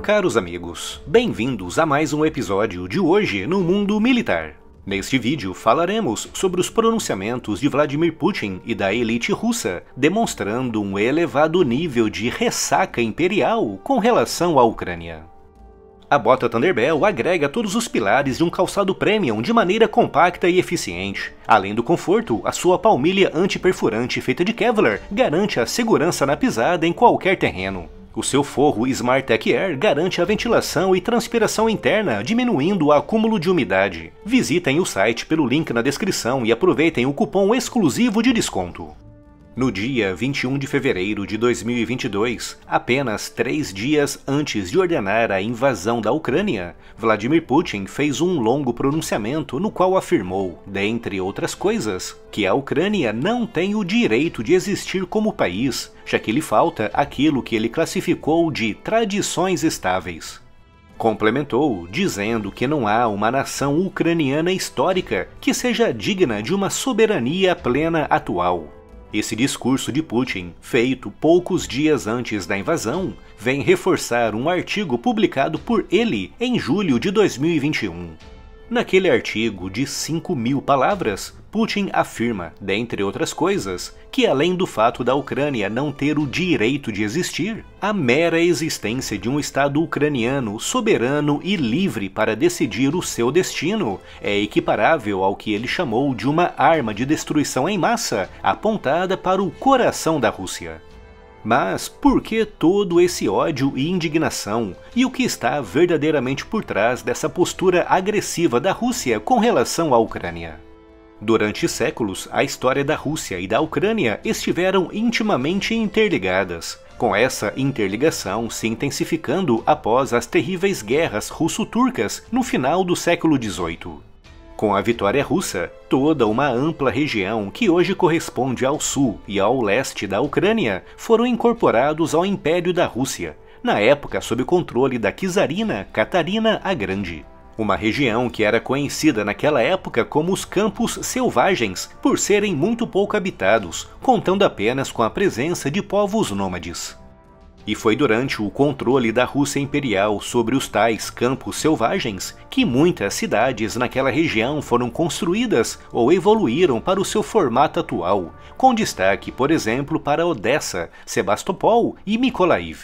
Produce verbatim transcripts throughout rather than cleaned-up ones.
caros amigos, bem-vindos a mais um episódio de Hoje no Mundo Militar. Neste vídeo falaremos sobre os pronunciamentos de Vladimir Putin e da elite russa, demonstrando um elevado nível de ressaca imperial com relação à Ucrânia. A bota Thunderbell agrega todos os pilares de um calçado premium de maneira compacta e eficiente. Além do conforto, a sua palmilha antiperfurante feita de Kevlar garante a segurança na pisada em qualquer terreno. O seu forro Smart Tech Air garante a ventilação e transpiração interna, diminuindo o acúmulo de umidade. Visitem o site pelo link na descrição e aproveitem o cupom exclusivo de desconto. No dia vinte e um de fevereiro de dois mil e vinte e dois, apenas três dias antes de ordenar a invasão da Ucrânia, Vladimir Putin fez um longo pronunciamento no qual afirmou, dentre outras coisas, que a Ucrânia não tem o direito de existir como país, já que lhe falta aquilo que ele classificou de tradições estáveis. Complementou, dizendo que não há uma nação ucraniana histórica que seja digna de uma soberania plena atual. Esse discurso de Putin, feito poucos dias antes da invasão, vem reforçar um artigo publicado por ele em julho de dois mil e vinte e um. Naquele artigo de cinco mil palavras, Putin afirma, dentre outras coisas, que além do fato da Ucrânia não ter o direito de existir, a mera existência de um Estado ucraniano soberano e livre para decidir o seu destino é equiparável ao que ele chamou de uma arma de destruição em massa apontada para o coração da Rússia. Mas por que todo esse ódio e indignação? E o que está verdadeiramente por trás dessa postura agressiva da Rússia com relação à Ucrânia? Durante séculos, a história da Rússia e da Ucrânia estiveram intimamente interligadas, com essa interligação se intensificando após as terríveis guerras russo-turcas no final do século dezoito. Com a vitória russa, toda uma ampla região que hoje corresponde ao sul e ao leste da Ucrânia foram incorporados ao Império da Rússia, na época sob controle da czarina Catarina a Grande. Uma região que era conhecida naquela época como os Campos Selvagens, por serem muito pouco habitados, contando apenas com a presença de povos nômades. E foi durante o controle da Rússia Imperial sobre os tais Campos Selvagens que muitas cidades naquela região foram construídas ou evoluíram para o seu formato atual, com destaque, por exemplo, para Odessa, Sebastopol e Mykolaiv.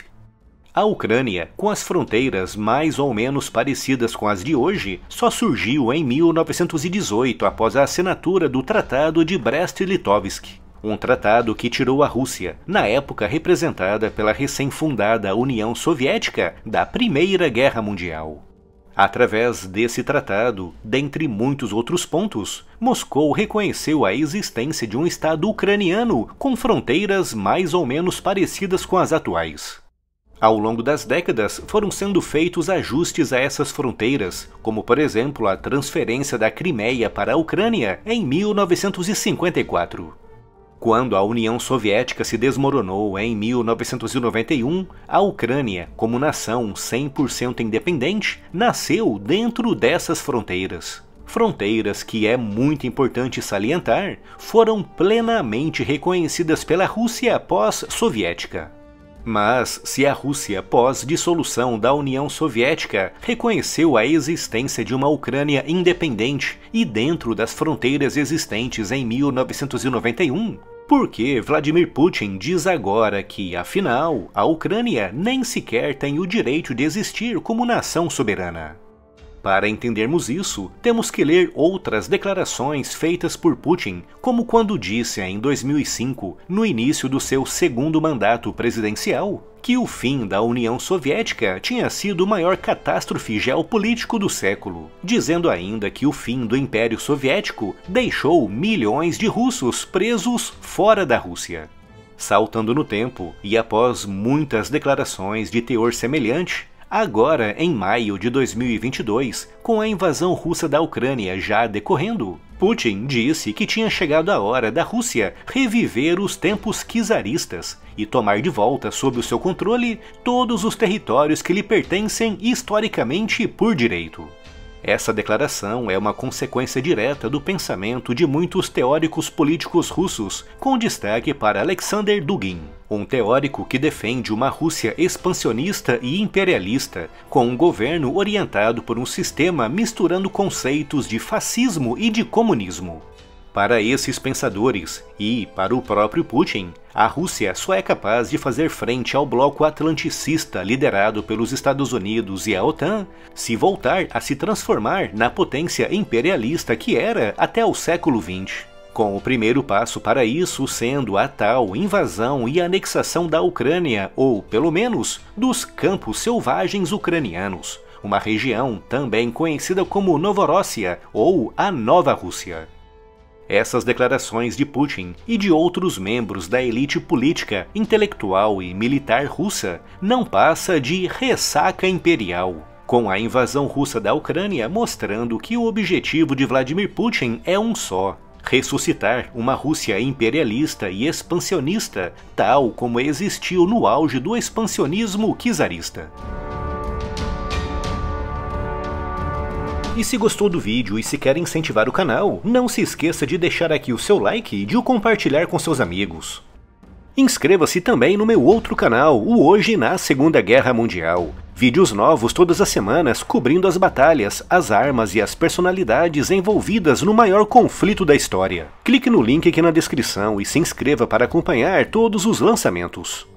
A Ucrânia, com as fronteiras mais ou menos parecidas com as de hoje, só surgiu em mil novecentos e dezoito após a assinatura do Tratado de Brest-Litovsk. Um tratado que tirou a Rússia, na época representada pela recém-fundada União Soviética, da Primeira Guerra Mundial. Através desse tratado, dentre muitos outros pontos, Moscou reconheceu a existência de um Estado ucraniano com fronteiras mais ou menos parecidas com as atuais. Ao longo das décadas, foram sendo feitos ajustes a essas fronteiras, como por exemplo a transferência da Crimeia para a Ucrânia em mil novecentos e cinquenta e quatro. Quando a União Soviética se desmoronou em mil novecentos e noventa e um, a Ucrânia, como nação cem por cento independente, nasceu dentro dessas fronteiras. Fronteiras que, é muito importante salientar, foram plenamente reconhecidas pela Rússia pós-soviética. Mas, se a Rússia, pós-dissolução da União Soviética, reconheceu a existência de uma Ucrânia independente e dentro das fronteiras existentes em mil novecentos e noventa e um, por que Vladimir Putin diz agora que, afinal, a Ucrânia nem sequer tem o direito de existir como nação soberana? Para entendermos isso, temos que ler outras declarações feitas por Putin, como quando disse em dois mil e cinco, no início do seu segundo mandato presidencial, que o fim da União Soviética tinha sido o maior catástrofe geopolítico do século, dizendo ainda que o fim do Império Soviético deixou milhões de russos presos fora da Rússia. Saltando no tempo, e após muitas declarações de teor semelhante, agora, em maio de dois mil e vinte e dois, com a invasão russa da Ucrânia já decorrendo, Putin disse que tinha chegado a hora da Rússia reviver os tempos czaristas e tomar de volta sob o seu controle todos os territórios que lhe pertencem historicamente por direito. Essa declaração é uma consequência direta do pensamento de muitos teóricos políticos russos, com destaque para Alexander Dugin, um teórico que defende uma Rússia expansionista e imperialista, com um governo orientado por um sistema misturando conceitos de fascismo e de comunismo. Para esses pensadores, e para o próprio Putin, a Rússia só é capaz de fazer frente ao bloco atlanticista liderado pelos Estados Unidos e a OTAN se voltar a se transformar na potência imperialista que era até o século vinte. Com o primeiro passo para isso sendo a tal invasão e anexação da Ucrânia, ou pelo menos dos campos selvagens ucranianos, uma região também conhecida como Novorossia ou a Nova Rússia. Essas declarações de Putin e de outros membros da elite política, intelectual e militar russa não passa de ressaca imperial, com a invasão russa da Ucrânia mostrando que o objetivo de Vladimir Putin é um só: ressuscitar uma Rússia imperialista e expansionista, tal como existiu no auge do expansionismo czarista. E se gostou do vídeo e se quer incentivar o canal, não se esqueça de deixar aqui o seu like e de o compartilhar com seus amigos. Inscreva-se também no meu outro canal, o Hoje na Segunda Guerra Mundial. Vídeos novos todas as semanas cobrindo as batalhas, as armas e as personalidades envolvidas no maior conflito da história. Clique no link aqui na descrição e se inscreva para acompanhar todos os lançamentos.